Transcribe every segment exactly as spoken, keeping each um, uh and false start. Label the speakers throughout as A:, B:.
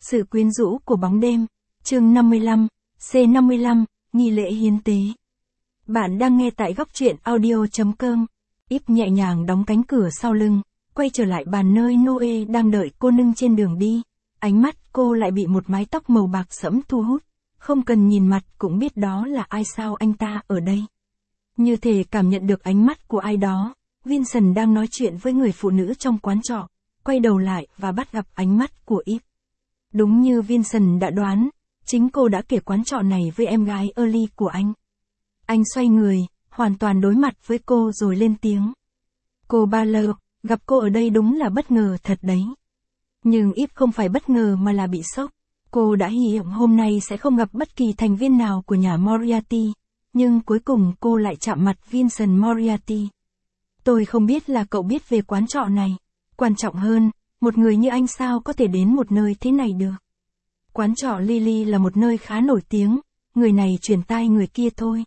A: Sự quyến rũ của bóng đêm. Chương năm mươi lăm, C năm mươi lăm, nghi lễ hiến tế. Bạn đang nghe tại góc truyện audio chấm com. Íp nhẹ nhàng đóng cánh cửa sau lưng, quay trở lại bàn nơi Noe đang đợi cô nâng trên đường đi. Ánh mắt cô lại bị một mái tóc màu bạc sẫm thu hút. Không cần nhìn mặt cũng biết đó là ai. Sao anh ta ở đây? Như thể cảm nhận được ánh mắt của ai đó, Vincent đang nói chuyện với người phụ nữ trong quán trọ, quay đầu lại và bắt gặp ánh mắt của Íp. Đúng như Vincent đã đoán, chính cô đã kể quán trọ này với em gái Early của anh. Anh xoay người, hoàn toàn đối mặt với cô rồi lên tiếng. Cô Baller, gặp cô ở đây đúng là bất ngờ thật đấy. Nhưng Íp không phải bất ngờ mà là bị sốc. Cô đã hy vọng hôm nay sẽ không gặp bất kỳ thành viên nào của nhà Moriarty, nhưng cuối cùng cô lại chạm mặt Vincent Moriarty. Tôi không biết là cậu biết về quán trọ này. Quan trọng hơn, một người như anh sao có thể đến một nơi thế này được. Quán trọ Lily là một nơi khá nổi tiếng, người này chuyển tai người kia thôi.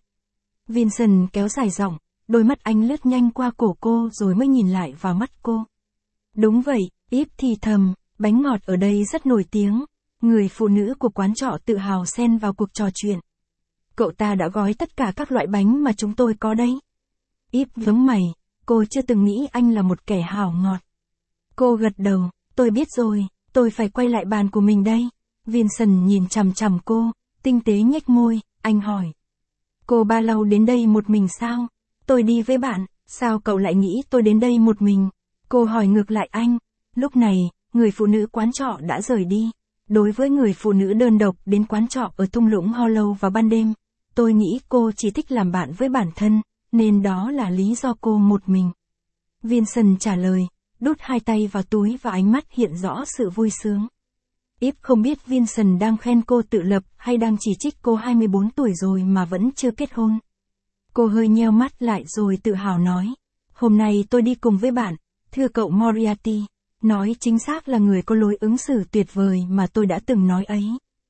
A: Vincent kéo dài giọng, đôi mắt anh lướt nhanh qua cổ cô rồi mới nhìn lại vào mắt cô. Đúng vậy, Íp thì thầm, bánh ngọt ở đây rất nổi tiếng. Người phụ nữ của quán trọ tự hào xen vào cuộc trò chuyện. Cậu ta đã gói tất cả các loại bánh mà chúng tôi có đấy. Íp vướng mày, cô chưa từng nghĩ anh là một kẻ hào ngọt. Cô gật đầu, tôi biết rồi, tôi phải quay lại bàn của mình đây. Vincent nhìn chằm chằm cô, tinh tế nhếch môi, anh hỏi. Cô ba lâu đến đây một mình sao? Tôi đi với bạn, sao cậu lại nghĩ tôi đến đây một mình? Cô hỏi ngược lại anh. Lúc này, người phụ nữ quán trọ đã rời đi. Đối với người phụ nữ đơn độc đến quán trọ ở thung lũng Hollow vào ban đêm, tôi nghĩ cô chỉ thích làm bạn với bản thân, nên đó là lý do cô một mình. Vincent trả lời, đút hai tay vào túi và ánh mắt hiện rõ sự vui sướng. Íp không biết Vincent đang khen cô tự lập hay đang chỉ trích cô hai mươi bốn tuổi rồi mà vẫn chưa kết hôn. Cô hơi nheo mắt lại rồi tự hào nói. Hôm nay tôi đi cùng với bạn, thưa cậu Moriarty. Nói chính xác là người có lối ứng xử tuyệt vời mà tôi đã từng nói ấy.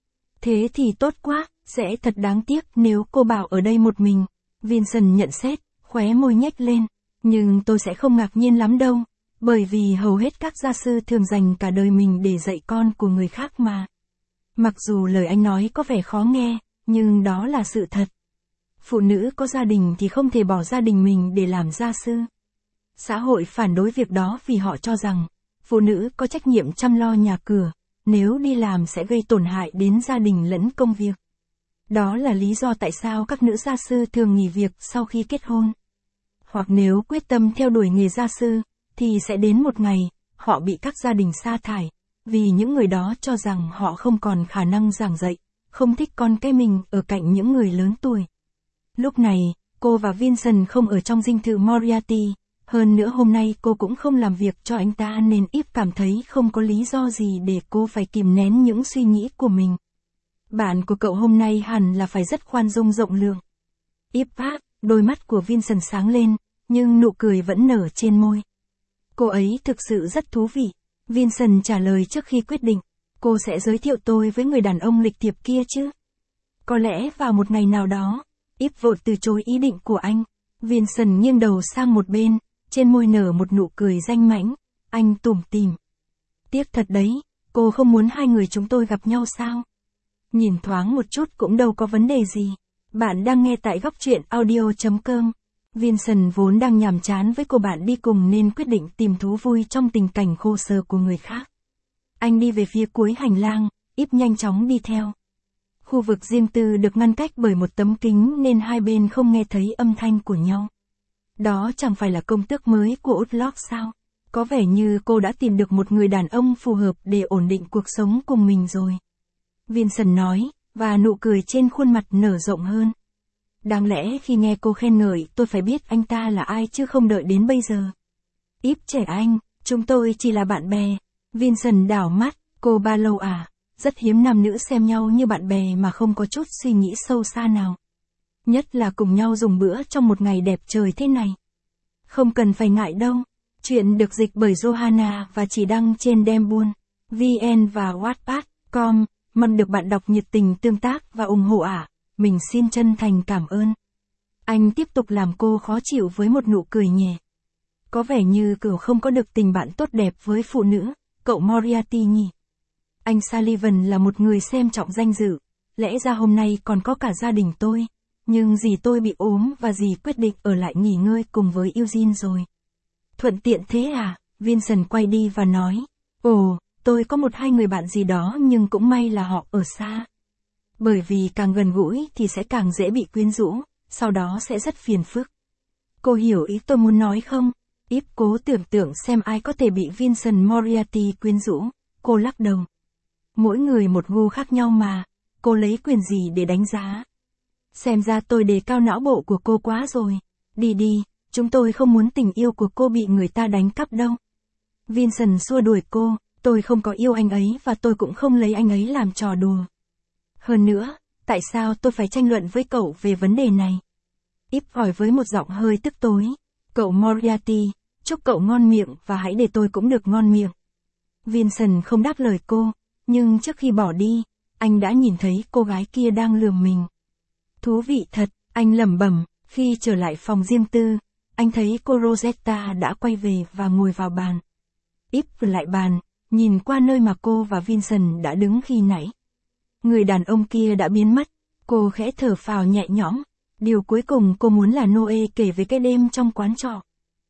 A: Thế thì tốt quá, sẽ thật đáng tiếc nếu cô bảo ở đây một mình. Vincent nhận xét, khóe môi nhếch lên. Nhưng tôi sẽ không ngạc nhiên lắm đâu. Bởi vì hầu hết các gia sư thường dành cả đời mình để dạy con của người khác mà. Mặc dù lời anh nói có vẻ khó nghe, nhưng đó là sự thật. Phụ nữ có gia đình thì không thể bỏ gia đình mình để làm gia sư. Xã hội phản đối việc đó vì họ cho rằng, phụ nữ có trách nhiệm chăm lo nhà cửa, nếu đi làm sẽ gây tổn hại đến gia đình lẫn công việc. Đó là lý do tại sao các nữ gia sư thường nghỉ việc sau khi kết hôn. Hoặc nếu quyết tâm theo đuổi nghề gia sư, thì sẽ đến một ngày, họ bị các gia đình sa thải, vì những người đó cho rằng họ không còn khả năng giảng dạy, không thích con cái mình ở cạnh những người lớn tuổi. Lúc này, cô và Vincent không ở trong dinh thự Moriarty, hơn nữa hôm nay cô cũng không làm việc cho anh ta nên Íp cảm thấy không có lý do gì để cô phải kìm nén những suy nghĩ của mình. Bạn của cậu hôm nay hẳn là phải rất khoan dung rộng lượng. Íp áp, đôi mắt của Vincent sáng lên, nhưng nụ cười vẫn nở trên môi. Cô ấy thực sự rất thú vị. Vincent trả lời trước khi quyết định. Cô sẽ giới thiệu tôi với người đàn ông lịch thiệp kia chứ? Có lẽ vào một ngày nào đó. Íp vội từ chối ý định của anh. Vincent nghiêng đầu sang một bên, trên môi nở một nụ cười danh mãnh. Anh tủm tỉm. Tiếc thật đấy, cô không muốn hai người chúng tôi gặp nhau sao? Nhìn thoáng một chút cũng đâu có vấn đề gì. Bạn đang nghe tại góc truyện audio chấm com. Vincent vốn đang nhàm chán với cô bạn đi cùng nên quyết định tìm thú vui trong tình cảnh khổ sở của người khác. Anh đi về phía cuối hành lang, Íp nhanh chóng đi theo. Khu vực riêng tư được ngăn cách bởi một tấm kính nên hai bên không nghe thấy âm thanh của nhau. Đó chẳng phải là công tước mới của Woodlock sao? Có vẻ như cô đã tìm được một người đàn ông phù hợp để ổn định cuộc sống cùng mình rồi. Vincent nói, và nụ cười trên khuôn mặt nở rộng hơn. Đáng lẽ khi nghe cô khen ngợi tôi phải biết anh ta là ai chứ không đợi đến bây giờ. Íp trẻ anh, chúng tôi chỉ là bạn bè. Vincent đảo mắt, cô ba lâu à, rất hiếm nam nữ xem nhau như bạn bè mà không có chút suy nghĩ sâu xa nào. Nhất là cùng nhau dùng bữa trong một ngày đẹp trời thế này. Không cần phải ngại đâu. Chuyện được dịch bởi Johanna và chỉ đăng trên Dembuôn, vn và wattpad chấm com. Mong được bạn đọc nhiệt tình tương tác và ủng hộ ạ. À. Mình xin chân thành cảm ơn. Anh tiếp tục làm cô khó chịu với một nụ cười nhẹ. Có vẻ như cậu không có được tình bạn tốt đẹp với phụ nữ, cậu Moriarty nhỉ? Anh Sullivan là một người xem trọng danh dự, lẽ ra hôm nay còn có cả gia đình tôi, nhưng dì tôi bị ốm và dì quyết định ở lại nghỉ ngơi cùng với Eugene rồi. Thuận tiện thế à? Vincent quay đi và nói, ồ, tôi có một hai người bạn gì đó nhưng cũng may là họ ở xa. Bởi vì càng gần gũi thì sẽ càng dễ bị quyến rũ, sau đó sẽ rất phiền phức. Cô hiểu ý tôi muốn nói không? Ip cố tưởng tượng xem ai có thể bị Vincent Moriarty quyến rũ, cô lắc đầu. Mỗi người một gu khác nhau mà, cô lấy quyền gì để đánh giá? Xem ra tôi đề cao não bộ của cô quá rồi. Đi đi, chúng tôi không muốn tình yêu của cô bị người ta đánh cắp đâu. Vincent xua đuổi cô, tôi không có yêu anh ấy và tôi cũng không lấy anh ấy làm trò đùa. Hơn nữa, tại sao tôi phải tranh luận với cậu về vấn đề này? Ip hỏi với một giọng hơi tức tối. Cậu Moriarty, chúc cậu ngon miệng và hãy để tôi cũng được ngon miệng. Vincent không đáp lời cô, nhưng trước khi bỏ đi, anh đã nhìn thấy cô gái kia đang lườm mình. Thú vị thật, anh lẩm bẩm. Khi trở lại phòng riêng tư, anh thấy cô Rosetta đã quay về và ngồi vào bàn. Ip lại bàn, nhìn qua nơi mà cô và Vincent đã đứng khi nãy. Người đàn ông kia đã biến mất, cô khẽ thở phào nhẹ nhõm. Điều cuối cùng cô muốn là Noe kể về cái đêm trong quán trọ.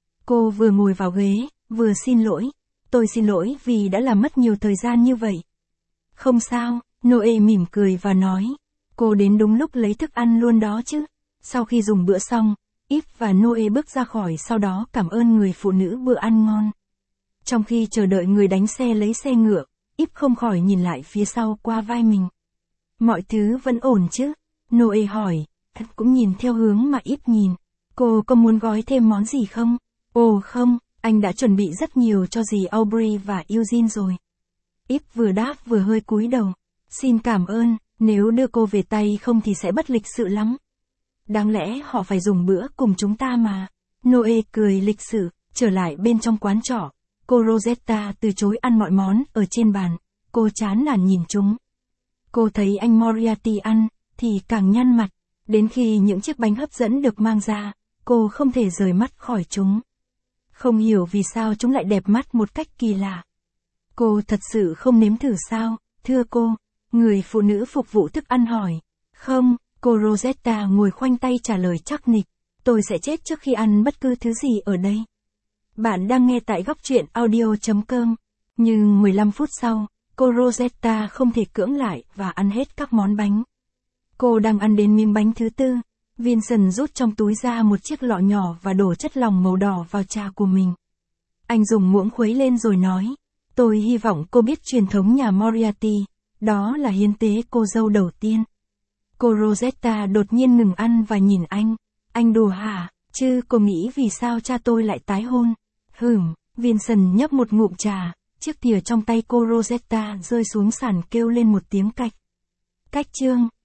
A: Cô vừa ngồi vào ghế, vừa xin lỗi. Tôi xin lỗi vì đã làm mất nhiều thời gian như vậy. Không sao, Noe mỉm cười và nói. Cô đến đúng lúc lấy thức ăn luôn đó chứ. Sau khi dùng bữa xong, Ip và Noe bước ra khỏi sau đó cảm ơn người phụ nữ bữa ăn ngon. Trong khi chờ đợi người đánh xe lấy xe ngựa, Ip không khỏi nhìn lại phía sau qua vai mình. Mọi thứ vẫn ổn chứ? Noe hỏi, cũng nhìn theo hướng mà Ip nhìn. Cô có muốn gói thêm món gì không? Ồ không, anh đã chuẩn bị rất nhiều cho dì Aubrey và Eugene rồi. Ip vừa đáp vừa hơi cúi đầu. Xin cảm ơn, nếu đưa cô về tay không thì sẽ bất lịch sự lắm. Đáng lẽ họ phải dùng bữa cùng chúng ta mà. Noe cười lịch sự, trở lại bên trong quán trọ. Cô Rosetta từ chối ăn mọi món ở trên bàn. Cô chán nản nhìn chúng. Cô thấy anh Moriarty ăn, thì càng nhăn mặt. Đến khi những chiếc bánh hấp dẫn được mang ra, cô không thể rời mắt khỏi chúng. Không hiểu vì sao chúng lại đẹp mắt một cách kỳ lạ. Cô thật sự không nếm thử sao, thưa cô? Người phụ nữ phục vụ thức ăn hỏi. Không, cô Rosetta ngồi khoanh tay trả lời chắc nịch. Tôi sẽ chết trước khi ăn bất cứ thứ gì ở đây. Bạn đang nghe tại góc truyện audio chấm com. Nhưng mười lăm phút sau, cô Rosetta không thể cưỡng lại và ăn hết các món bánh. Cô đang ăn đến miếng bánh thứ tư. Vincent rút trong túi ra một chiếc lọ nhỏ và đổ chất lỏng màu đỏ vào trà của mình. Anh dùng muỗng khuấy lên rồi nói. Tôi hy vọng cô biết truyền thống nhà Moriarty. Đó là hiến tế cô dâu đầu tiên. Cô Rosetta đột nhiên ngừng ăn và nhìn anh. Anh đùa hả? Chứ cô nghĩ vì sao cha tôi lại tái hôn? Hửm, Vincent nhấp một ngụm trà. Chiếc thìa trong tay cô Rosetta rơi xuống sàn kêu lên một tiếng cạch. Cách chương.